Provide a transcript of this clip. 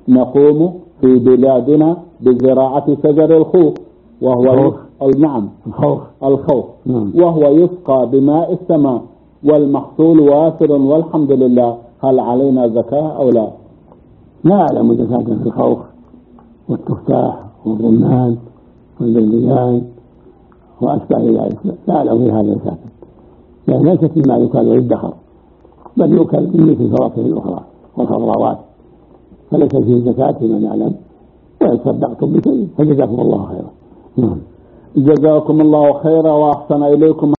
نقوم في بلادنا بزراعة شجر الخوخ وهو نعم الخوخ وهو يسقى بماء السماء والمحصول وافر والحمد لله، هل علينا زكاة أو لا؟ لا أعلم زكاة في الخوخ والتفاح والرمان والبرليان وأشباه ذلك، لا أعلم في هذا زكاة، لأن ليست مما يكال للدخر بل يؤكل من مثل الفواكه الأخرى والخضروات، فليس فيه زكاة من يعلم، ويتصدقتم بشيء فجزاكم الله خيرا. جزاكم الله خيرا وأحسن إليكم.